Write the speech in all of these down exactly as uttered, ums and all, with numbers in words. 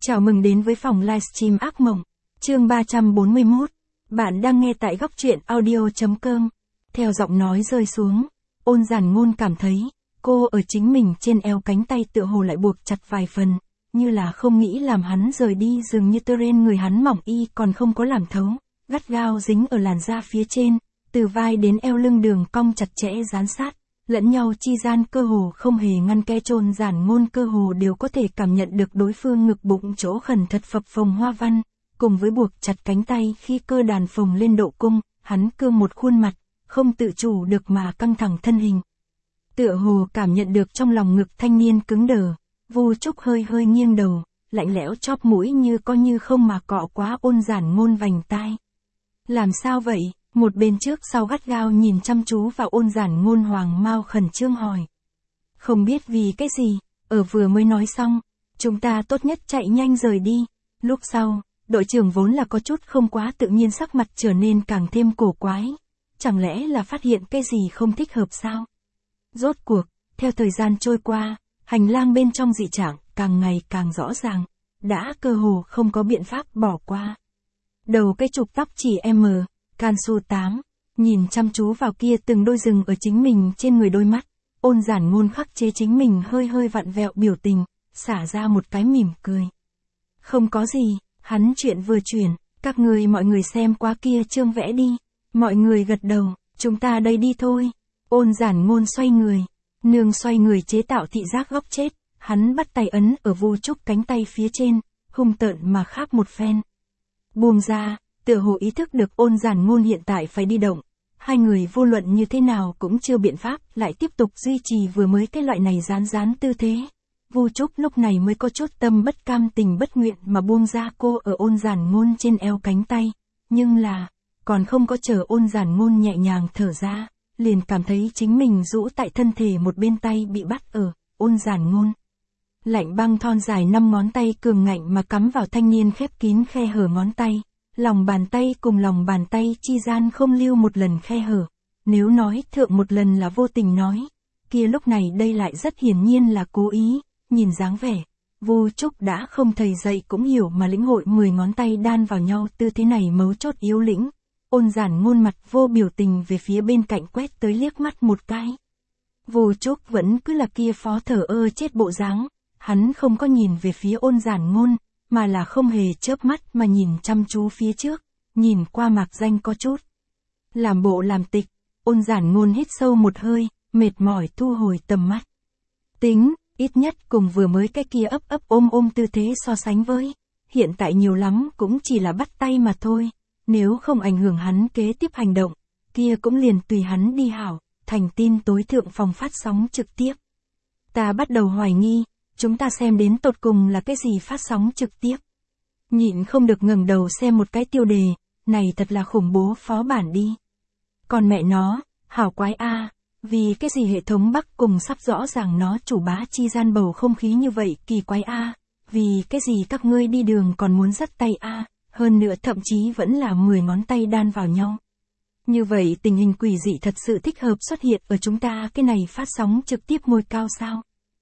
Chào mừng đến với phòng livestream ác mộng, chương ba trăm bốn mươi mốt. Bạn đang nghe tại góc truyện audio.com. Theo giọng nói rơi xuống, Ôn Giản Ngôn cảm thấy, cô ở chính mình trên eo cánh tay tựa hồ lại buộc chặt vài phần, như là không nghĩ làm hắn rời đi, dường như tơ ren người hắn mỏng y còn không có làm thấu, gắt gao dính ở làn da phía trên, từ vai đến eo lưng đường cong chặt chẽ dán sát. Lẫn nhau chi gian cơ hồ không hề ngăn ke. Ôn Giản Ngôn cơ hồ đều có thể cảm nhận được đối phương ngực bụng chỗ khẩn thật phập phồng hoa văn, cùng với buộc chặt cánh tay khi cơ đàn phồng lên độ cung, hắn cương một khuôn mặt, không tự chủ được mà căng thẳng thân hình. Tựa hồ cảm nhận được trong lòng ngực thanh niên cứng đờ, Vu Trúc hơi hơi nghiêng đầu, lạnh lẽo chóp mũi như có như không mà cọ quá Ôn Giản Ngôn vành tai. Làm sao vậy? Một bên trước sau gắt gao nhìn chăm chú vào Ôn Giản Ngôn, Hoàng Mao khẩn trương hỏi. Không biết vì cái gì, ở vừa mới nói xong, chúng ta tốt nhất chạy nhanh rời đi. Lúc sau, đội trưởng vốn là có chút không quá tự nhiên sắc mặt trở nên càng thêm cổ quái. Chẳng lẽ là phát hiện cái gì không thích hợp sao? Rốt cuộc, theo thời gian trôi qua, hành lang bên trong dị trạng càng ngày càng rõ ràng, đã cơ hồ không có biện pháp bỏ qua. Đầu cái trục tóc chỉ M. Can su tám, nhìn chăm chú vào kia từng đôi rừng ở chính mình trên người đôi mắt, Ôn Giản Ngôn khắc chế chính mình hơi hơi vặn vẹo biểu tình, xả ra một cái mỉm cười. Không có gì, hắn chuyện vừa chuyển, các người mọi người xem qua kia chương vẽ đi. Mọi người gật đầu, chúng ta đây đi thôi. Ôn Giản Ngôn xoay người, nương xoay người chế tạo thị giác góc chết, hắn bắt tay ấn ở Vu Trúc cánh tay phía trên, hung tợn mà kháp một phen. Buông ra. Tựa hồ ý thức được Ôn Giản Ngôn hiện tại phải đi động, hai người vô luận như thế nào cũng chưa biện pháp, lại tiếp tục duy trì vừa mới cái loại này rán rán tư thế. Vu Trúc lúc này mới có chút tâm bất cam tình bất nguyện mà buông ra cô ở Ôn Giản Ngôn trên eo cánh tay, nhưng là, còn không có chờ Ôn Giản Ngôn nhẹ nhàng thở ra, liền cảm thấy chính mình rũ tại thân thể một bên tay bị bắt ở. Ôn Giản Ngôn lạnh băng thon dài năm ngón tay cường ngạnh mà cắm vào thanh niên khép kín khe hở ngón tay. Lòng bàn tay cùng lòng bàn tay chi gian không lưu một lần khe hở. Nếu nói thượng một lần là vô tình nói, kia lúc này đây lại rất hiển nhiên là cố ý. Nhìn dáng vẻ, Vu Trúc đã không thầy dạy cũng hiểu mà lĩnh hội mười ngón tay đan vào nhau tư thế này mấu chốt yếu lĩnh. Ôn Giản Ngôn mặt vô biểu tình về phía bên cạnh quét tới liếc mắt một cái. Vu Trúc vẫn cứ là kia phó thở ơ chết bộ dáng, hắn không có nhìn về phía Ôn Giản Ngôn, mà là không hề chớp mắt mà nhìn chăm chú phía trước, nhìn qua mạc danh có chút. Làm bộ làm tịch, Ôn Giản Ngôn hít sâu một hơi, mệt mỏi thu hồi tầm mắt. Tính, ít nhất cùng vừa mới cái kia ấp ấp ôm ôm tư thế so sánh với, hiện tại nhiều lắm cũng chỉ là bắt tay mà thôi, nếu không ảnh hưởng hắn kế tiếp hành động, kia cũng liền tùy hắn đi hảo, thành tin tối thượng phòng phát sóng trực tiếp. Ta bắt đầu hoài nghi. Chúng ta xem đến tột cùng là cái gì phát sóng trực tiếp. Nhịn không được ngẩng đầu xem một cái tiêu đề, này thật là khủng bố phó bản đi. Còn mẹ nó, hảo quái a, à, vì cái gì hệ thống Bắc cùng sắp rõ ràng nó chủ bá chi gian bầu không khí như vậy kỳ quái a, à, vì cái gì các ngươi đi đường còn muốn dắt tay a, à, hơn nữa thậm chí vẫn là mười ngón tay đan vào nhau. Như vậy tình hình quỷ dị thật sự thích hợp xuất hiện ở chúng ta cái này phát sóng trực tiếp ngôi cao sao?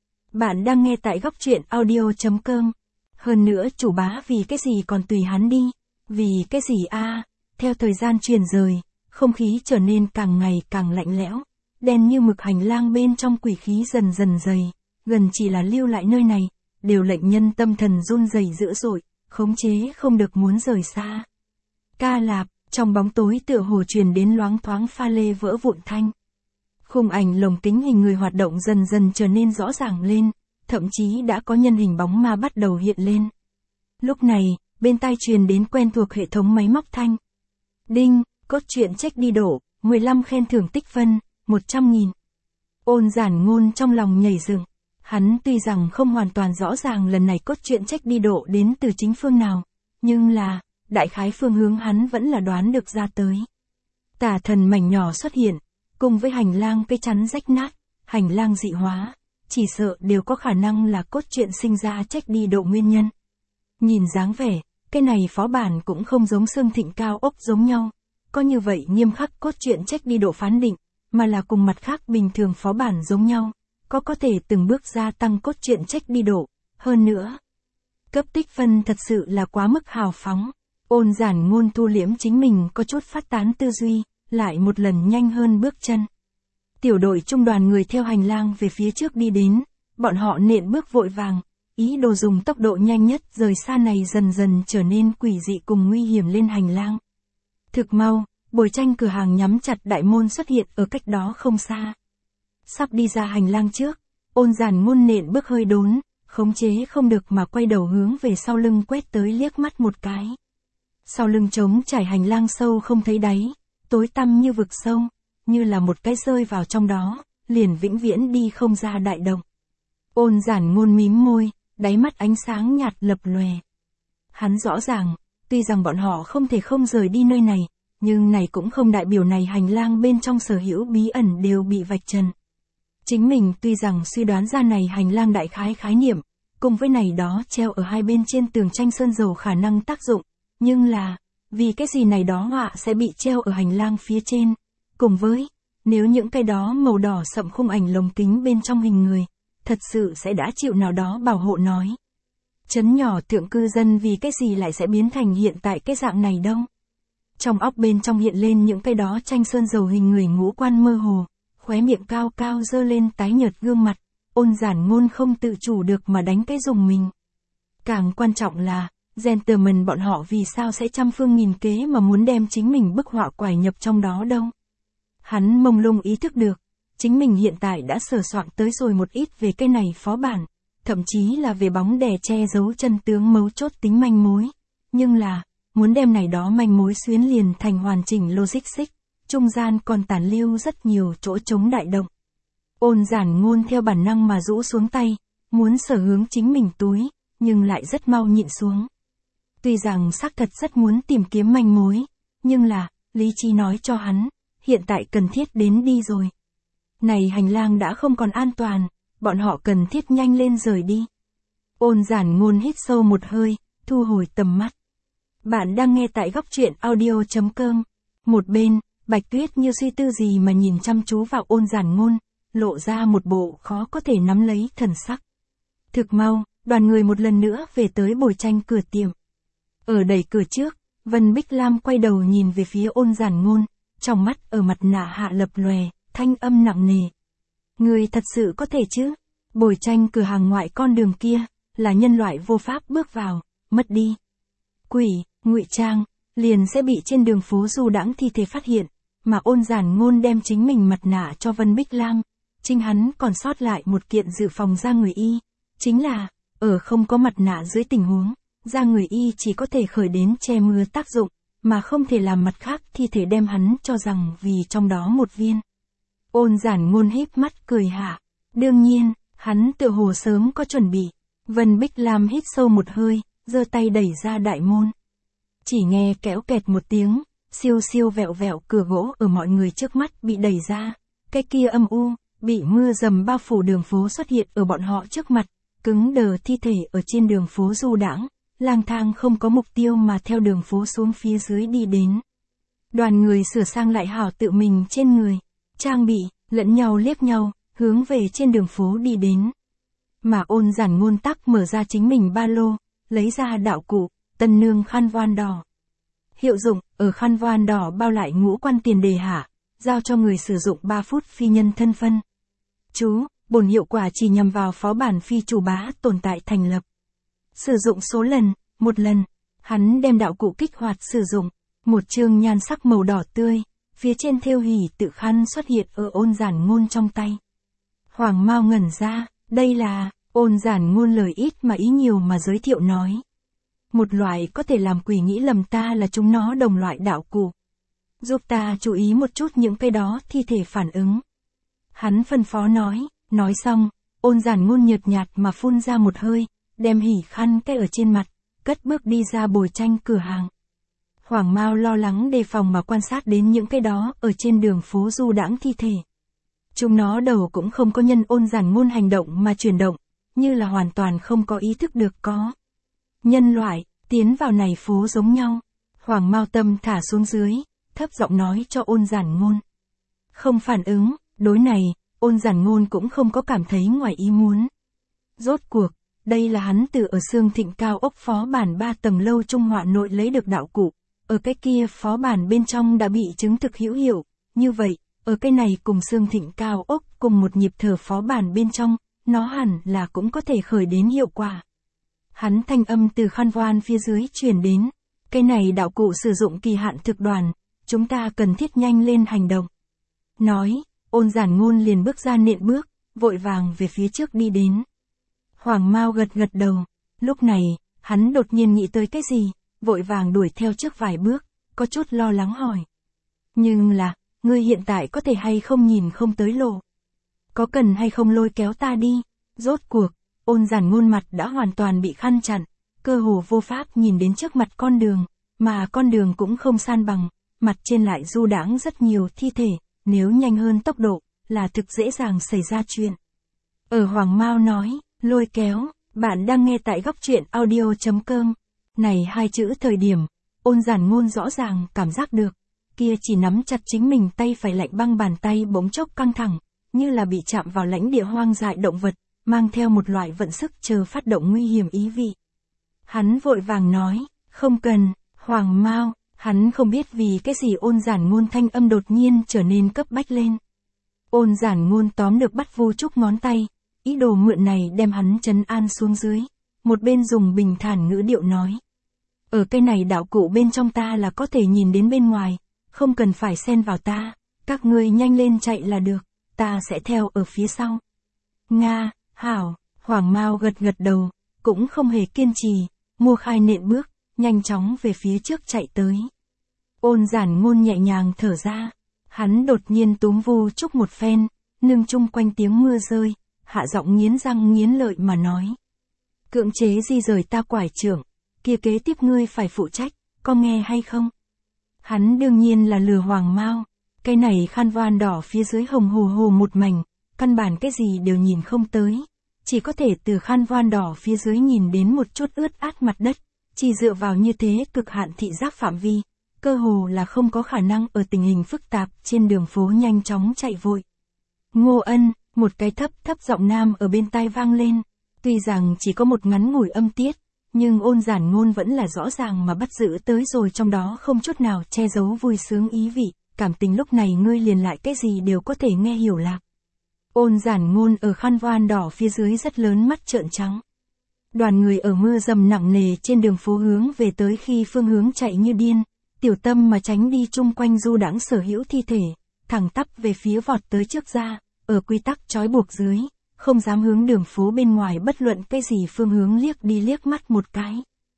Bạn đang nghe tại góc truyện audio.com. Hơn nữa chủ bá vì cái gì còn tùy hắn đi. Vì cái gì a à? Theo thời gian truyền rời, không khí trở nên càng ngày càng lạnh lẽo. Đen như mực hành lang bên trong quỷ khí dần dần dày. Gần chỉ là lưu lại nơi này, đều lệnh nhân tâm thần run rẩy dữ dội, khống chế không được muốn rời xa. Ca lạp, trong bóng tối tựa hồ truyền đến loáng thoáng pha lê vỡ vụn thanh. Khung ảnh lồng kính hình người hoạt động dần dần trở nên rõ ràng lên, thậm chí đã có nhân hình bóng ma bắt đầu hiện lên. Lúc này, bên tai truyền đến quen thuộc hệ thống máy móc thanh. Đinh, cốt truyện check đi đổ, mười lăm khen thưởng tích phân, một trăm nghìn. Ôn Giản Ngôn trong lòng nhảy dựng. Hắn tuy rằng không hoàn toàn rõ ràng lần này cốt truyện check đi đổ đến từ chính phương nào, nhưng là, đại khái phương hướng hắn vẫn là đoán được ra tới. Tà thần mảnh nhỏ xuất hiện. Cùng với hành lang cây chắn rách nát, hành lang dị hóa, chỉ sợ đều có khả năng là cốt truyện sinh ra trách đi độ nguyên nhân. Nhìn dáng vẻ, cái này phó bản cũng không giống Sương Thịnh cao ốc giống nhau, có như vậy nghiêm khắc cốt truyện trách đi độ phán định, mà là cùng mặt khác bình thường phó bản giống nhau, có có thể từng bước gia tăng cốt truyện trách đi độ, hơn nữa. Cấp tích phân thật sự là quá mức hào phóng. Ôn Giản Ngôn thu liễm chính mình có chút phát tán tư duy, lại một lần nhanh hơn bước chân. Tiểu đội trung đoàn người theo hành lang về phía trước đi đến, bọn họ nện bước vội vàng, ý đồ dùng tốc độ nhanh nhất rời xa này dần dần trở nên quỷ dị cùng nguy hiểm lên hành lang. Thực mau, bồi tranh cửa hàng nhắm chặt đại môn xuất hiện ở cách đó không xa. Sắp đi ra hành lang trước, Ôn Giản Ngôn nện bước hơi đốn, khống chế không được mà quay đầu hướng về sau lưng quét tới liếc mắt một cái. Sau lưng trống trải hành lang sâu không thấy đáy, tối tăm như vực sâu, như là một cái rơi vào trong đó, liền vĩnh viễn đi không ra đại động. Ôn Giản Ngôn mím môi, đáy mắt ánh sáng nhạt lập lòe. Hắn rõ ràng, tuy rằng bọn họ không thể không rời đi nơi này, nhưng này cũng không đại biểu này hành lang bên trong sở hữu bí ẩn đều bị vạch trần. Chính mình tuy rằng suy đoán ra này hành lang đại khái khái niệm, cùng với này đó treo ở hai bên trên tường tranh sơn dầu khả năng tác dụng, nhưng là, vì cái gì này đó họa sẽ bị treo ở hành lang phía trên, cùng với, nếu những cái đó màu đỏ sậm khung ảnh lồng kính bên trong hình người, thật sự sẽ đã chịu nào đó bảo hộ nói. Chấn nhỏ tượng cư dân vì cái gì lại sẽ biến thành hiện tại cái dạng này đâu. Trong óc bên trong hiện lên những cái đó tranh sơn dầu hình người ngũ quan mơ hồ, khóe miệng cao cao dơ lên tái nhợt gương mặt, Ôn Giản Ngôn không tự chủ được mà đánh cái dùng mình. Càng quan trọng là, gentleman bọn họ vì sao sẽ trăm phương nghìn kế mà muốn đem chính mình bức họa quải nhập trong đó đâu. Hắn mông lung ý thức được, chính mình hiện tại đã sờ soạn tới rồi một ít về cái này phó bản, thậm chí là về bóng đè che giấu chân tướng mấu chốt tính manh mối. Nhưng là, muốn đem này đó manh mối xuyến liền thành hoàn chỉnh logistics, trung gian còn tàn lưu rất nhiều chỗ trống đại động. Ôn Giản Ngôn theo bản năng mà rũ xuống tay, muốn sở hướng chính mình túi, nhưng lại rất mau nhịn xuống. Tuy rằng xác thật rất muốn tìm kiếm manh mối, nhưng là, lý trí nói cho hắn, hiện tại cần thiết đến đi rồi. Này hành lang đã không còn an toàn, bọn họ cần thiết nhanh lên rời đi. Ôn Giản Ngôn hít sâu một hơi, thu hồi tầm mắt. Bạn đang nghe tại góc truyện audio chấm com. Một bên, Bạch Tuyết như suy tư gì mà nhìn chăm chú vào Ôn Giản Ngôn, lộ ra một bộ khó có thể nắm lấy thần sắc. Thực mau, đoàn người một lần nữa về tới bồi tranh cửa tiệm. Ở đẩy cửa trước, Vân Bích Lam quay đầu nhìn về phía Ôn Giản Ngôn, trong mắt ở mặt nạ hạ lập lòe, thanh âm nặng nề. Người thật sự có thể chứ? Bồi tranh cửa hàng ngoại con đường kia, là nhân loại vô pháp bước vào, mất đi. Quỷ, ngụy trang, liền sẽ bị trên đường phố du đãng thi thể phát hiện, mà Ôn Giản Ngôn đem chính mình mặt nạ cho Vân Bích Lam, chính hắn còn sót lại một kiện dự phòng da người y, chính là, ở không có mặt nạ dưới tình huống, da người y chỉ có thể khởi đến che mưa tác dụng, mà không thể làm mặt khác thi thể đem hắn cho rằng vì trong đó một viên. Ôn Giản Ngôn híp mắt cười hạ, đương nhiên, hắn tựa hồ sớm có chuẩn bị. Vân Bích Lam hít sâu một hơi, giơ tay đẩy ra đại môn. Chỉ nghe kéo kẹt một tiếng, siêu siêu vẹo vẹo cửa gỗ ở mọi người trước mắt bị đẩy ra, cái kia âm u, bị mưa dầm bao phủ đường phố xuất hiện ở bọn họ trước mặt, cứng đờ thi thể ở trên đường phố du đãng, lang thang không có mục tiêu mà theo đường phố xuống phía dưới đi đến. Đoàn người sửa sang lại hảo tự mình trên người, trang bị, lẫn nhau liếc nhau, hướng về trên đường phố đi đến. Mà Ôn Giản Ngôn tắc mở ra chính mình ba lô, lấy ra đạo cụ, tân nương khăn voan đỏ. Hiệu dụng, ở khăn voan đỏ bao lại ngũ quan tiền đề hạ, giao cho người sử dụng ba phút phi nhân thân phân. Chú, bổn hiệu quả chỉ nhằm vào phó bản phi chủ bá tồn tại thành lập. Sử dụng số lần, một lần. Hắn đem đạo cụ kích hoạt sử dụng, một chương nhan sắc màu đỏ tươi, phía trên thêu hỉ tự khăn xuất hiện ở Ôn Giản Ngôn trong tay. Hoàng Mao ngẩn ra, đây là, Ôn Giản Ngôn lời ít mà ý nhiều mà giới thiệu nói. Một loại có thể làm quỷ nghĩ lầm ta là chúng nó đồng loại đạo cụ. Giúp ta chú ý một chút những cái đó thi thể phản ứng. Hắn phân phó nói, nói xong, Ôn Giản Ngôn nhợt nhạt mà phun ra một hơi, đem hỉ khăn cái ở trên mặt, cất bước đi ra bồi tranh cửa hàng. Hoàng Mao lo lắng đề phòng mà quan sát đến những cái đó ở trên đường phố du đãng thi thể. Chúng nó đầu cũng không có nhân Ôn Giản Ngôn hành động mà chuyển động, như là hoàn toàn không có ý thức được có. Nhân loại, tiến vào này phố giống nhau. Hoàng Mao tâm thả xuống dưới, thấp giọng nói cho Ôn Giản Ngôn. Không phản ứng, đối này, Ôn Giản Ngôn cũng không có cảm thấy ngoài ý muốn. Rốt cuộc, Đây là hắn từ ở Sương Thịnh cao ốc phó bản ba tầng lâu Trung Họa nội lấy được đạo cụ. Ở cái kia phó bản bên trong đã bị chứng thực hữu hiệu. Như vậy, ở cái này cùng Sương Thịnh cao ốc cùng một nhịp thở phó bản bên trong, nó hẳn là cũng có thể khởi đến hiệu quả. Hắn thanh âm từ khăn voan phía dưới truyền đến. Cái này đạo cụ sử dụng kỳ hạn thực đoàn, chúng ta cần thiết nhanh lên hành động. Nói, Ôn Giản Ngôn liền bước ra nện bước, vội vàng về phía trước đi đến. Hoàng Mao gật gật đầu, lúc này, hắn đột nhiên nghĩ tới cái gì, vội vàng đuổi theo trước vài bước, có chút lo lắng hỏi. Nhưng là, ngươi hiện tại có thể hay không nhìn không tới lộ? Có cần hay không lôi kéo ta đi? Rốt cuộc, Ôn Giản Ngôn mặt đã hoàn toàn bị khăn chặn, cơ hồ vô pháp nhìn đến trước mặt con đường, mà con đường cũng không san bằng, mặt trên lại du đãng rất nhiều thi thể, nếu nhanh hơn tốc độ, là thực dễ dàng xảy ra chuyện. Ở Hoàng Mao nói, lôi kéo, bạn đang nghe tại góc truyện audio chấm com. Này hai chữ thời điểm, Ôn Giản Ngôn rõ ràng cảm giác được, kia chỉ nắm chặt chính mình tay phải lạnh băng bàn tay bỗng chốc căng thẳng, như là bị chạm vào lãnh địa hoang dại động vật, mang theo một loại vận sức chờ phát động nguy hiểm ý vị. Hắn vội vàng nói, không cần, Hoàng Mao, hắn không biết vì cái gì Ôn Giản Ngôn thanh âm đột nhiên trở nên cấp bách lên. Ôn Giản Ngôn tóm được bắt Vu Trúc ngón tay, ý đồ mượn này đem hắn trấn an xuống dưới, một bên dùng bình thản ngữ điệu nói. Ở cái này đạo cụ bên trong ta là có thể nhìn đến bên ngoài, không cần phải xen vào ta, các ngươi nhanh lên chạy là được, ta sẽ theo ở phía sau. Nga, hảo, Hoàng Mao gật gật đầu, cũng không hề kiên trì, mua khai nện bước, nhanh chóng về phía trước chạy tới. Ôn Giản Ngôn nhẹ nhàng thở ra, hắn đột nhiên túm Vu Trúc một phen, nương chung quanh tiếng mưa rơi, hạ giọng nghiến răng nghiến lợi mà nói. Cưỡng chế di rời ta quải trưởng, kia kế tiếp ngươi phải phụ trách, có nghe hay không? Hắn đương nhiên là lừa Hoàng Mao, cái này khăn voan đỏ phía dưới hồng hồ hồ một mảnh, căn bản cái gì đều nhìn không tới, chỉ có thể từ khăn voan đỏ phía dưới nhìn đến một chút ướt át mặt đất, chỉ dựa vào như thế cực hạn thị giác phạm vi, cơ hồ là không có khả năng ở tình hình phức tạp trên đường phố nhanh chóng chạy vội. Ngô Ân, một cái thấp thấp giọng nam ở bên tai vang lên, tuy rằng chỉ có một ngắn ngủi âm tiết, nhưng Ôn Giản Ngôn vẫn là rõ ràng mà bắt giữ tới rồi, trong đó không chút nào che giấu vui sướng ý vị, cảm tình lúc này ngươi liền lại cái gì đều có thể nghe hiểu lạc. Ôn Giản Ngôn ở khăn voan đỏ phía dưới rất lớn mắt trợn trắng. Đoàn người ở mưa dầm nặng nề trên đường phố hướng về tới khi phương hướng chạy như điên, tiểu tâm mà tránh đi chung quanh du đãng sở hữu thi thể, thẳng tắp về phía vọt tới trước ra, ở quy tắc trói buộc dưới, không dám hướng đường phố bên ngoài bất luận cái gì phương hướng liếc đi liếc mắt một cái.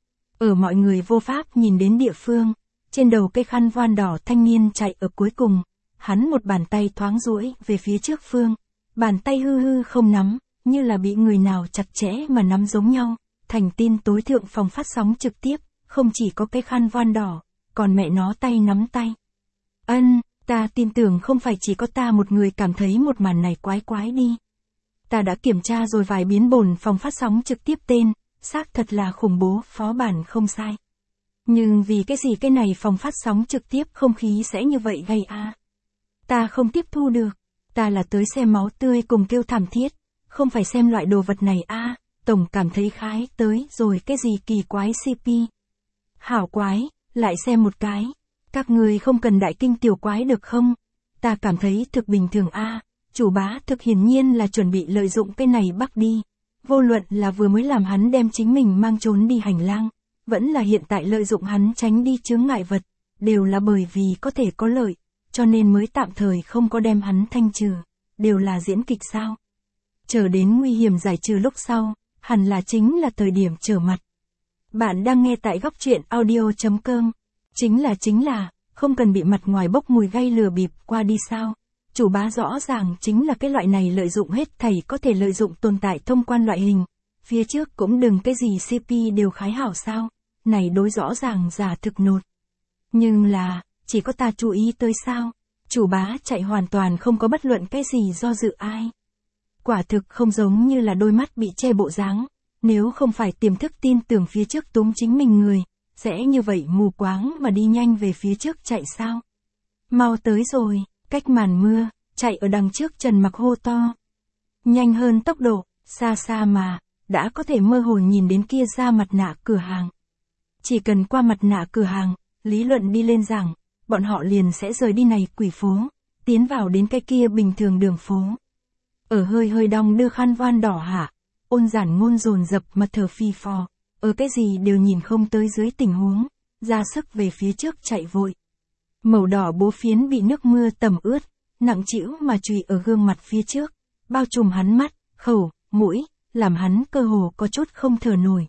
Ở mọi người vô pháp nhìn đến địa phương, trên đầu cây khăn voan đỏ thanh niên chạy ở cuối cùng, hắn một bàn tay thoáng duỗi về phía trước phương, bàn tay hư hư không nắm, như là bị người nào chặt chẽ mà nắm giống nhau, thành tin tối thượng phòng phát sóng trực tiếp, không chỉ có cái khăn voan đỏ, còn mẹ nó tay nắm tay. Ân, ta tin tưởng không phải chỉ có ta một người cảm thấy một màn này quái quái đi. Ta đã kiểm tra rồi vài biến bổn phòng phát sóng trực tiếp tên, xác thật là khủng bố, phó bản không sai. Nhưng vì cái gì cái này phòng phát sóng trực tiếp không khí sẽ như vậy gây a? À? Ta không tiếp thu được, ta là tới xem máu tươi cùng kêu thảm thiết, không phải xem loại đồ vật này a. À, tổng cảm thấy khái tới rồi cái gì kỳ quái xê pê. Hảo quái, lại xem một cái, các người không cần đại kinh tiểu quái được không? Ta cảm thấy thực bình thường a. À, chủ bá thực hiển nhiên là chuẩn bị lợi dụng cái này bắt đi. Vô luận là vừa mới làm hắn đem chính mình mang trốn đi hành lang, vẫn là hiện tại lợi dụng hắn tránh đi chướng ngại vật, đều là bởi vì có thể có lợi, cho nên mới tạm thời không có đem hắn thanh trừ, đều là diễn kịch sao. Chờ đến nguy hiểm giải trừ lúc sau, hẳn là chính là thời điểm trở mặt. Bạn đang nghe tại góc truyện audio chấm com, chính là chính là, không cần bị mặt ngoài bốc mùi gây lừa bịp qua đi sao. Chủ bá rõ ràng chính là cái loại này lợi dụng hết thảy có thể lợi dụng tồn tại thông quan loại hình. Phía trước cũng đừng cái gì xê pê đều khái hảo sao. Này đối rõ ràng giả thực nột. Nhưng là, chỉ có ta chú ý tới sao. Chủ bá chạy hoàn toàn không có bất luận cái gì do dự ai. Quả thực không giống như là đôi mắt bị che bộ dáng. Nếu không phải tiềm thức tin tưởng phía trước túm chính mình người, sẽ như vậy mù quáng mà đi nhanh về phía trước chạy sao. Mau tới rồi. Cách màn mưa, chạy ở đằng trước Trần Mặc hô to. Nhanh hơn tốc độ, xa xa mà, đã có thể mơ hồ nhìn đến kia ra mặt nạ cửa hàng. Chỉ cần qua mặt nạ cửa hàng, lý luận đi lên rằng, bọn họ liền sẽ rời đi này quỷ phố, tiến vào đến cái kia bình thường đường phố. Ở hơi hơi đong đưa khăn voan đỏ hạ, Ôn Giản Ngôn dồn dập mà thở phì phò, ở cái gì đều nhìn không tới dưới tình huống, ra sức về phía trước chạy vội. Màu đỏ bố phiến bị nước mưa tẩm ướt, nặng trĩu mà chùy ở gương mặt phía trước, bao trùm hắn mắt, khẩu, mũi, làm hắn cơ hồ có chút không thở nổi.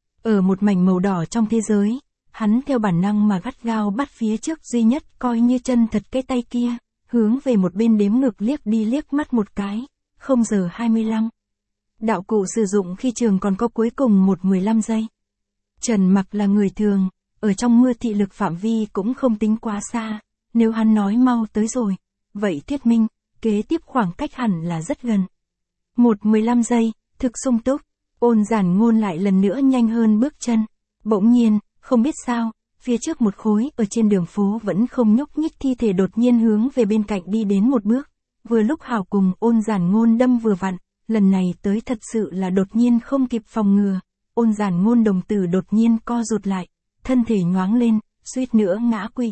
Ở một mảnh màu đỏ trong thế giới, hắn theo bản năng mà gắt gao bắt phía trước duy nhất coi như chân thật cái tay kia, hướng về một bên đếm ngược liếc đi liếc mắt một cái, không giờ hai mươi lăm. Đạo cụ sử dụng khi trường còn có cuối cùng một mười lăm giây. Trần Mặc là người thường, ở trong mưa thị lực phạm vi cũng không tính quá xa, nếu hắn nói mau tới rồi, vậy thuyết minh, kế tiếp khoảng cách hẳn là rất gần. Một mười lăm giây, thực sung túc, Ôn Giản Ngôn lại lần nữa nhanh hơn bước chân. Bỗng nhiên, không biết sao, phía trước một khối ở trên đường phố vẫn không nhúc nhích thi thể đột nhiên hướng về bên cạnh đi đến một bước. Vừa lúc hảo cùng Ôn Giản Ngôn đâm vừa vặn, lần này tới thật sự là đột nhiên không kịp phòng ngừa. Ôn Giản Ngôn đồng tử đột nhiên co rụt lại, thân thể nhoáng lên, suýt nữa ngã quỵ.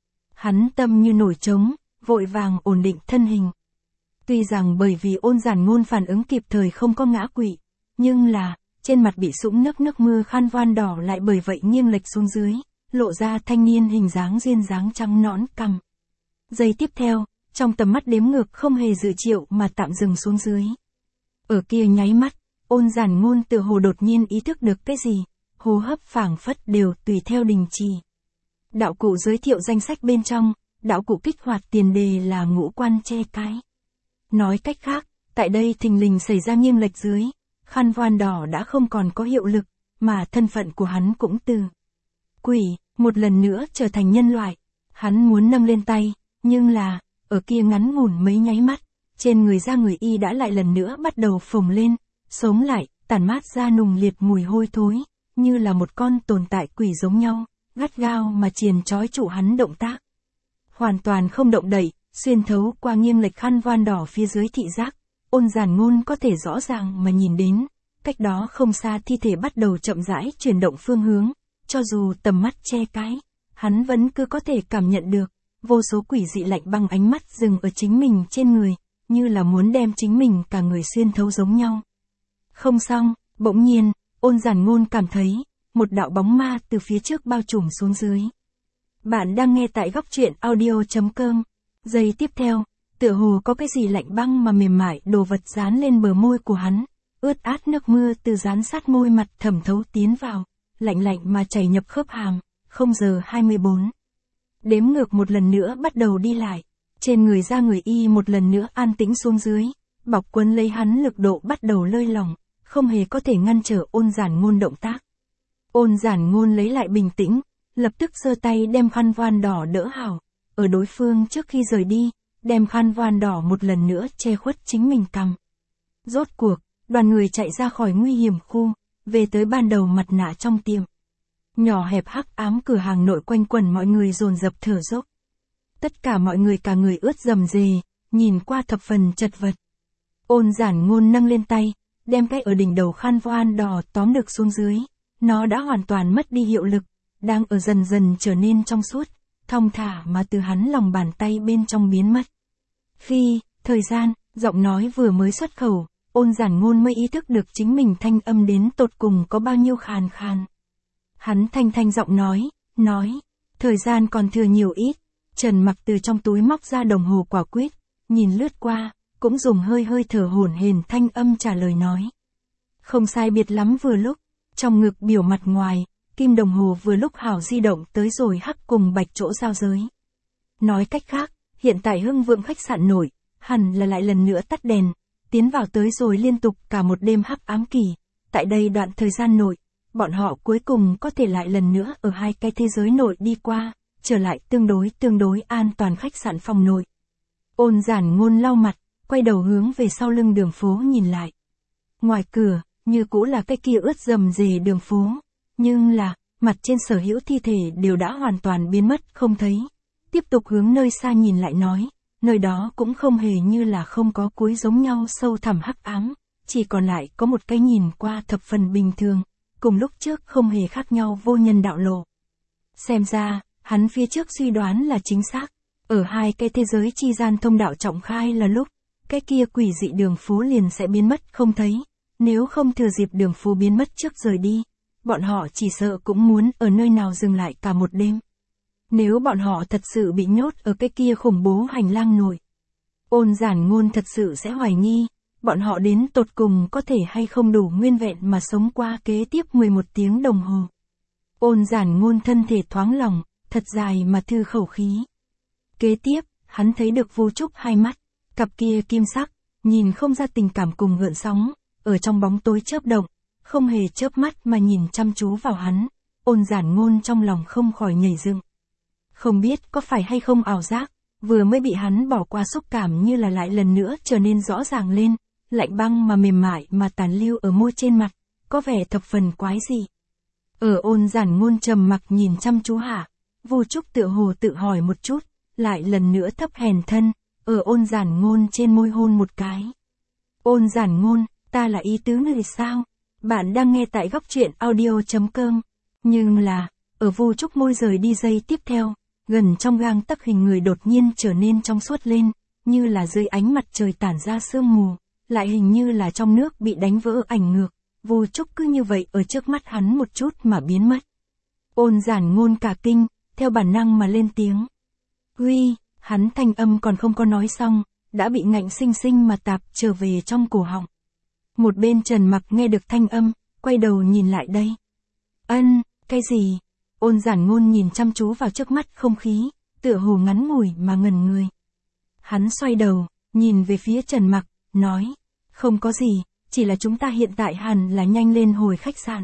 Hắn tâm như nổi trống, vội vàng ổn định thân hình. Tuy rằng bởi vì Ôn Giản Ngôn phản ứng kịp thời không có ngã quỵ, nhưng là, trên mặt bị sũng nước nước mưa khăn voan đỏ lại bởi vậy nghiêng lệch xuống dưới, lộ ra thanh niên hình dáng duyên dáng trắng nõn cằm. Giây tiếp theo, trong tầm mắt đếm ngược không hề dự triệu mà tạm dừng xuống dưới. Ở kia nháy mắt, Ôn Giản Ngôn tựa hồ đột nhiên ý thức được cái gì, hô hấp phảng phất đều tùy theo đình trì. Đạo cụ giới thiệu danh sách bên trong, đạo cụ kích hoạt tiền đề là ngũ quan che cái. Nói cách khác, tại đây thình lình xảy ra nghiêng lệch dưới, khăn voan đỏ đã không còn có hiệu lực, mà thân phận của hắn cũng từ quỷ, một lần nữa trở thành nhân loại. Hắn muốn nâng lên tay, nhưng là, ở kia ngắn ngủn mấy nháy mắt, trên người da người y đã lại lần nữa bắt đầu phồng lên, sống lại, tản mát ra nùng liệt mùi hôi thối, như là một con tồn tại quỷ giống nhau, gắt gao mà triền trói trụ hắn động tác. Hoàn toàn không động đậy, xuyên thấu qua nghiêng lệch khăn voan đỏ phía dưới thị giác, Ôn Giản Ngôn có thể rõ ràng mà nhìn đến, cách đó không xa thi thể bắt đầu chậm rãi chuyển động phương hướng, cho dù tầm mắt che cái, hắn vẫn cứ có thể cảm nhận được, vô số quỷ dị lạnh băng ánh mắt dừng ở chính mình trên người, như là muốn đem chính mình cả người xuyên thấu giống nhau. Không xong, bỗng nhiên, Ôn Giản Ngôn cảm thấy, một đạo bóng ma từ phía trước bao trùm xuống dưới. Bạn đang nghe tại góc truyện audio chấm com. Giây tiếp theo, tựa hồ có cái gì lạnh băng mà mềm mại đồ vật dán lên bờ môi của hắn, ướt át nước mưa từ dán sát môi mặt thẩm thấu tiến vào, lạnh lạnh mà chảy nhập khớp hàm, không giờ hai mươi bốn. Đếm ngược một lần nữa bắt đầu đi lại, trên người da người y một lần nữa an tĩnh xuống dưới, bọc quấn lấy hắn lực độ bắt đầu lơi lỏng, không hề có thể ngăn trở Ôn Giản Ngôn động tác. Ôn Giản Ngôn lấy lại bình tĩnh, lập tức giơ tay đem khăn voan đỏ đỡ hảo, ở đối phương trước khi rời đi, đem khăn voan đỏ một lần nữa che khuất chính mình cằm. Rốt cuộc, đoàn người chạy ra khỏi nguy hiểm khu, về tới ban đầu mặt nạ trong tiệm. Nhỏ hẹp hắc ám cửa hàng nội quanh quẩn mọi người dồn dập thở dốc. Tất cả mọi người cả người ướt rầm rề, nhìn qua thập phần chật vật. Ôn Giản Ngôn nâng lên tay, đem cái ở đỉnh đầu khăn voan đỏ tóm được xuống dưới, nó đã hoàn toàn mất đi hiệu lực, đang ở dần dần trở nên trong suốt, thong thả mà từ hắn lòng bàn tay bên trong biến mất. Khi, thời gian, giọng nói vừa mới xuất khẩu, Ôn Giản Ngôn mới ý thức được chính mình thanh âm đến tột cùng có bao nhiêu khàn khàn. Hắn thanh thanh giọng nói, nói, thời gian còn thừa nhiều ít. Trần Mặc từ trong túi móc ra đồng hồ quả quyết, nhìn lướt qua, cũng dùng hơi hơi thở hổn hển thanh âm trả lời nói. Không sai biệt lắm vừa lúc, trong ngực biểu mặt ngoài, kim đồng hồ vừa lúc hảo di động tới rồi hắc cùng bạch chỗ giao giới. Nói cách khác, hiện tại Hưng Vượng khách sạn nổi, hẳn là lại lần nữa tắt đèn, tiến vào tới rồi liên tục cả một đêm hắc ám kỳ. Tại đây đoạn thời gian nội, bọn họ cuối cùng có thể lại lần nữa ở hai cái thế giới nội đi qua, trở lại tương đối tương đối an toàn khách sạn phòng nội. Ôn Giản Ngôn lau mặt, quay đầu hướng về sau lưng đường phố nhìn lại. Ngoài cửa, như cũ là cái kia ướt rầm rề đường phố, nhưng là, mặt trên sở hữu thi thể đều đã hoàn toàn biến mất không thấy. Tiếp tục hướng nơi xa nhìn lại nói, nơi đó cũng không hề như là không có cuối giống nhau sâu thẳm hắc ám, chỉ còn lại có một cái nhìn qua thập phần bình thường, cùng lúc trước không hề khác nhau vô nhân đạo lộ. Xem ra, hắn phía trước suy đoán là chính xác, ở hai cái thế giới chi gian thông đạo trọng khai là lúc, cái kia quỷ dị đường phố liền sẽ biến mất không thấy, nếu không thừa dịp đường phố biến mất trước rời đi, bọn họ chỉ sợ cũng muốn ở nơi nào dừng lại cả một đêm. Nếu bọn họ thật sự bị nhốt ở cái kia khủng bố hành lang nội, Ôn Giản Ngôn thật sự sẽ hoài nghi, bọn họ đến tột cùng có thể hay không đủ nguyên vẹn mà sống qua kế tiếp mười một tiếng đồng hồ. Ôn Giản Ngôn thân thể thoáng lòng, thật dài mà thư khẩu khí. Kế tiếp, hắn thấy được Vu Trúc hai mắt, cặp kia kim sắc, nhìn không ra tình cảm cùng gợn sóng, ở trong bóng tối chớp động, không hề chớp mắt mà nhìn chăm chú vào hắn. Ôn Giản Ngôn trong lòng không khỏi nhảy dựng. Không biết có phải hay không ảo giác, vừa mới bị hắn bỏ qua xúc cảm như là lại lần nữa trở nên rõ ràng lên, lạnh băng mà mềm mại mà tàn lưu ở môi trên mặt, có vẻ thập phần quái dị. Ở Ôn Giản Ngôn trầm mặc nhìn chăm chú hạ, Vu Trúc tựa hồ tự hỏi một chút, lại lần nữa thấp hèn thân, ở Ôn Giản Ngôn trên môi hôn một cái. Ôn Giản Ngôn, ta là ý tứ này sao? Bạn đang nghe tại góc truyện audio chấm com. Nhưng là, ở Vu Trúc môi rời đi giây tiếp theo, gần trong gang tấc hình người đột nhiên trở nên trong suốt lên, như là dưới ánh mặt trời tản ra sương mù, lại hình như là trong nước bị đánh vỡ ảnh ngược. Vu Trúc cứ như vậy ở trước mắt hắn một chút mà biến mất. Ôn Giản Ngôn cả kinh, theo bản năng mà lên tiếng. Huy, hắn thanh âm còn không có nói xong, đã bị ngạnh sinh sinh mà tạp trở về trong cổ họng. Một bên Trần Mặc nghe được thanh âm, quay đầu nhìn lại đây. Ân, cái gì? Ôn Giản Ngôn nhìn chăm chú vào trước mắt không khí, tựa hồ ngắn ngủi mà ngẩn người. Hắn xoay đầu, nhìn về phía Trần Mặc, nói, không có gì, chỉ là chúng ta hiện tại hẳn là nhanh lên hồi khách sạn.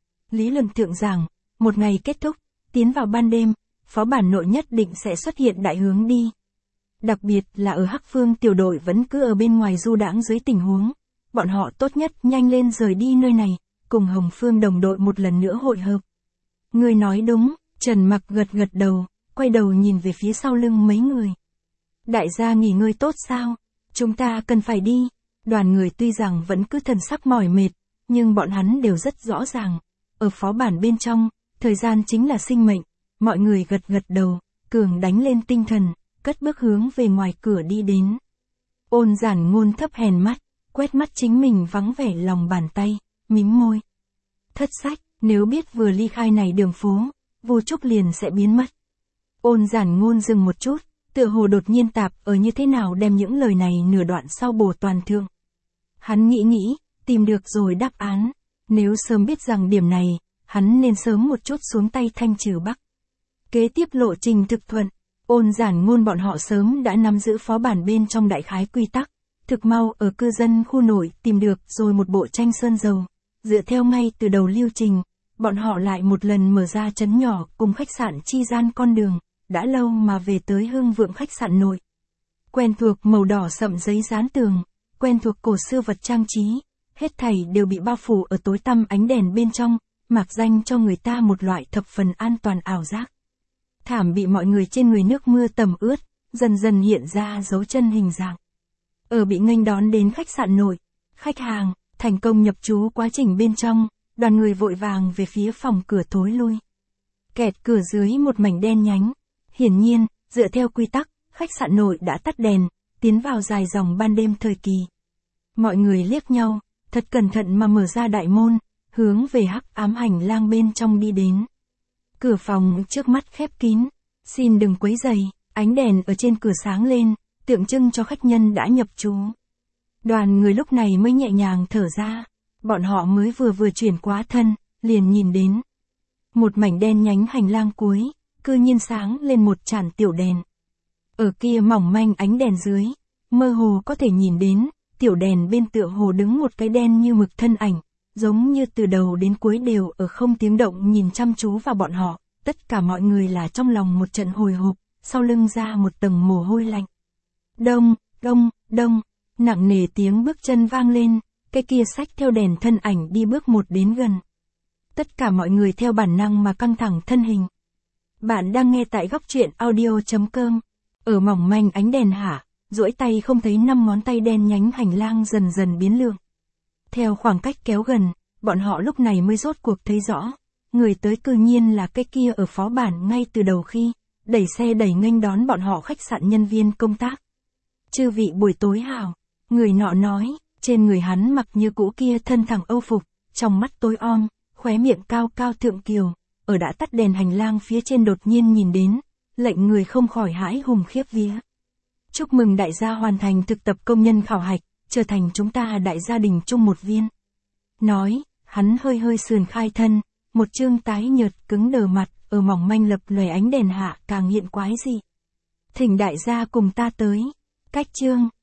Lý luận thượng giảng, một ngày kết thúc, tiến vào ban đêm, phó bản nội nhất định sẽ xuất hiện đại hướng đi. Đặc biệt là ở Hắc Phương tiểu đội vẫn cứ ở bên ngoài du đãng dưới tình huống, bọn họ tốt nhất nhanh lên rời đi nơi này, cùng Hồng Phương đồng đội một lần nữa hội hợp. Người nói đúng, Trần Mặc gật gật đầu, quay đầu nhìn về phía sau lưng mấy người. Đại gia nghỉ ngơi tốt sao? Chúng ta cần phải đi. Đoàn người tuy rằng vẫn cứ thần sắc mỏi mệt, nhưng bọn hắn đều rất rõ ràng. Ở phó bản bên trong, thời gian chính là sinh mệnh. Mọi người gật gật đầu, cường đánh lên tinh thần, cất bước hướng về ngoài cửa đi đến. Ôn Giản Ngôn thấp hèn mắt, quét mắt chính mình vắng vẻ lòng bàn tay, mím môi. Thất sách, nếu biết vừa ly khai này đường phố, Vu Trúc liền sẽ biến mất. Ôn Giản Ngôn dừng một chút, tựa hồ đột nhiên tạp ở như thế nào đem những lời này nửa đoạn sau bổ toàn thượng. Hắn nghĩ nghĩ, tìm được rồi đáp án, nếu sớm biết rằng điểm này, hắn nên sớm một chút xuống tay thanh trừ Bắc. Kế tiếp lộ trình thực thuận, Ôn Giản Ngôn bọn họ sớm đã nắm giữ phó bản bên trong đại khái quy tắc, thực mau ở cư dân khu nổi tìm được rồi một bộ tranh sơn dầu, dựa theo ngay từ đầu lưu trình, bọn họ lại một lần mở ra trấn nhỏ cùng khách sạn chi gian con đường, đã lâu mà về tới Hưng Vượng khách sạn nội. Quen thuộc màu đỏ sậm giấy dán tường, quen thuộc cổ xưa vật trang trí, hết thảy đều bị bao phủ ở tối tăm ánh đèn bên trong, mạc danh cho người ta một loại thập phần an toàn ảo giác. Thảm bị mọi người trên người nước mưa tầm ướt, dần dần hiện ra dấu chân hình dạng. Ở bị nghênh đón đến khách sạn nội, khách hàng, thành công nhập trú quá trình bên trong, đoàn người vội vàng về phía phòng cửa thối lui. Kẹt cửa dưới một mảnh đen nhánh. Hiển nhiên, dựa theo quy tắc, khách sạn nội đã tắt đèn, tiến vào dài dòng ban đêm thời kỳ. Mọi người liếc nhau, thật cẩn thận mà mở ra đại môn, hướng về hắc ám hành lang bên trong đi đến. Cửa phòng trước mắt khép kín, xin đừng quấy rầy, ánh đèn ở trên cửa sáng lên, tượng trưng cho khách nhân đã nhập trú. Đoàn người lúc này mới nhẹ nhàng thở ra, bọn họ mới vừa vừa chuyển quá thân, liền nhìn đến. Một mảnh đen nhánh hành lang cuối, cư nhiên sáng lên một chản tiểu đèn. Ở kia mỏng manh ánh đèn dưới, mơ hồ có thể nhìn đến, tiểu đèn bên tựa hồ đứng một cái đen như mực thân ảnh, giống như từ đầu đến cuối đều ở không tiếng động nhìn chăm chú vào bọn họ, tất cả mọi người là trong lòng một trận hồi hộp, sau lưng ra một tầng mồ hôi lạnh. Đông, đông, đông, nặng nề tiếng bước chân vang lên, cái kia xách theo đèn thân ảnh đi bước một đến gần. Tất cả mọi người theo bản năng mà căng thẳng thân hình. Bạn đang nghe tại góc truyện audio chấm com. Ở mỏng manh ánh đèn hạ, duỗi tay không thấy năm ngón tay đen nhánh hành lang dần dần biến lượng. Theo khoảng cách kéo gần, bọn họ lúc này mới rốt cuộc thấy rõ. Người tới cư nhiên là cái kia ở phó bản ngay từ đầu khi, đẩy xe đẩy nghênh đón bọn họ khách sạn nhân viên công tác. Chư vị buổi tối hảo, người nọ nói, trên người hắn mặc như cũ kia thân thẳng âu phục, trong mắt tối om, khóe miệng cao cao thượng kiều, ở đã tắt đèn hành lang phía trên đột nhiên nhìn đến, lệnh người không khỏi hãi hùng khiếp vía. Chúc mừng đại gia hoàn thành thực tập công nhân khảo hạch, trở thành chúng ta đại gia đình chung một viên. Nói, hắn hơi hơi sườn khai thân, một trương tái nhợt cứng đờ mặt, ở mỏng manh lập lòe ánh đèn hạ càng hiện quái dị. Thỉnh đại gia cùng ta tới. Cách chương